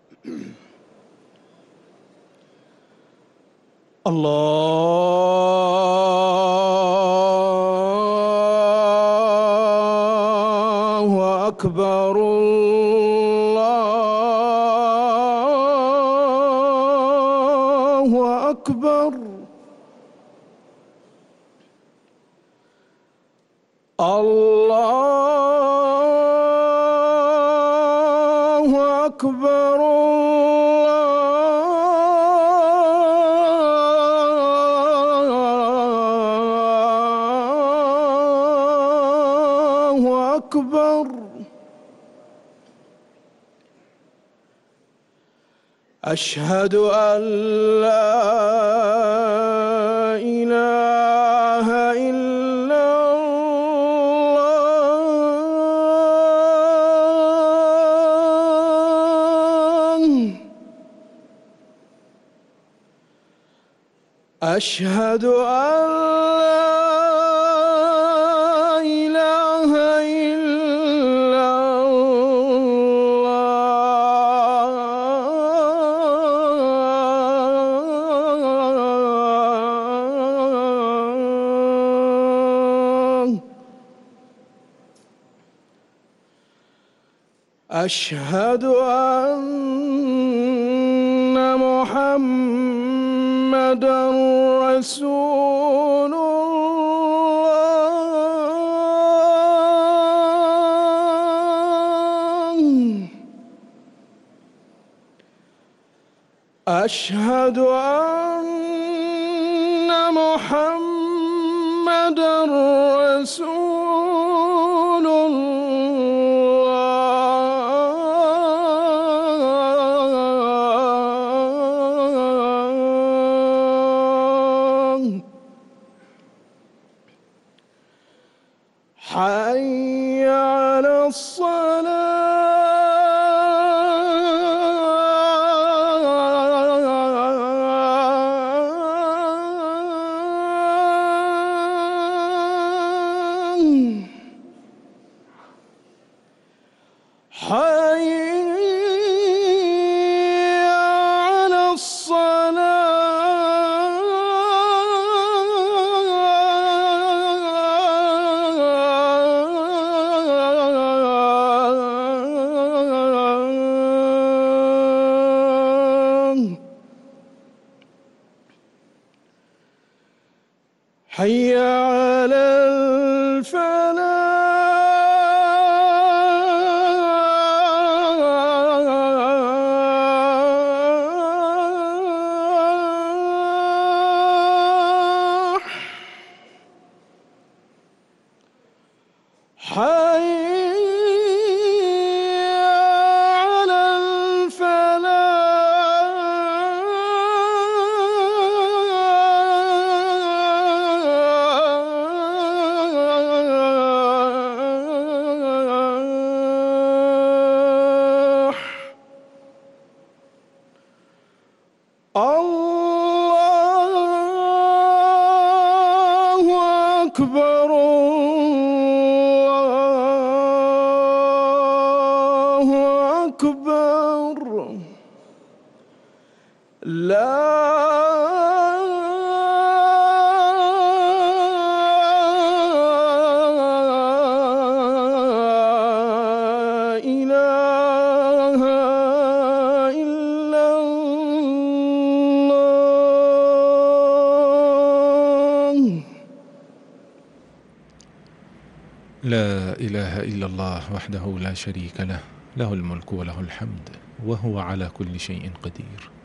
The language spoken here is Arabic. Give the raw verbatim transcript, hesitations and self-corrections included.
الله أكبر الله أكبر. الله أكبر الله أكبر. أشهد أن لا إله إلا الله. أشهد أن لا إله إلا الله. أشهد أن محمدًا رسول الله. أشهد أن محمدًا رسول الله. حي على الصلاة. حي على الصلاة. حي على الفلاح. حي على الفلاح. الله أكبر الله أكبر. لا إله إلا الله. لا إله إلا الله وحده لا شريك له، له الملك وله الحمد وهو على كل شيء قدير.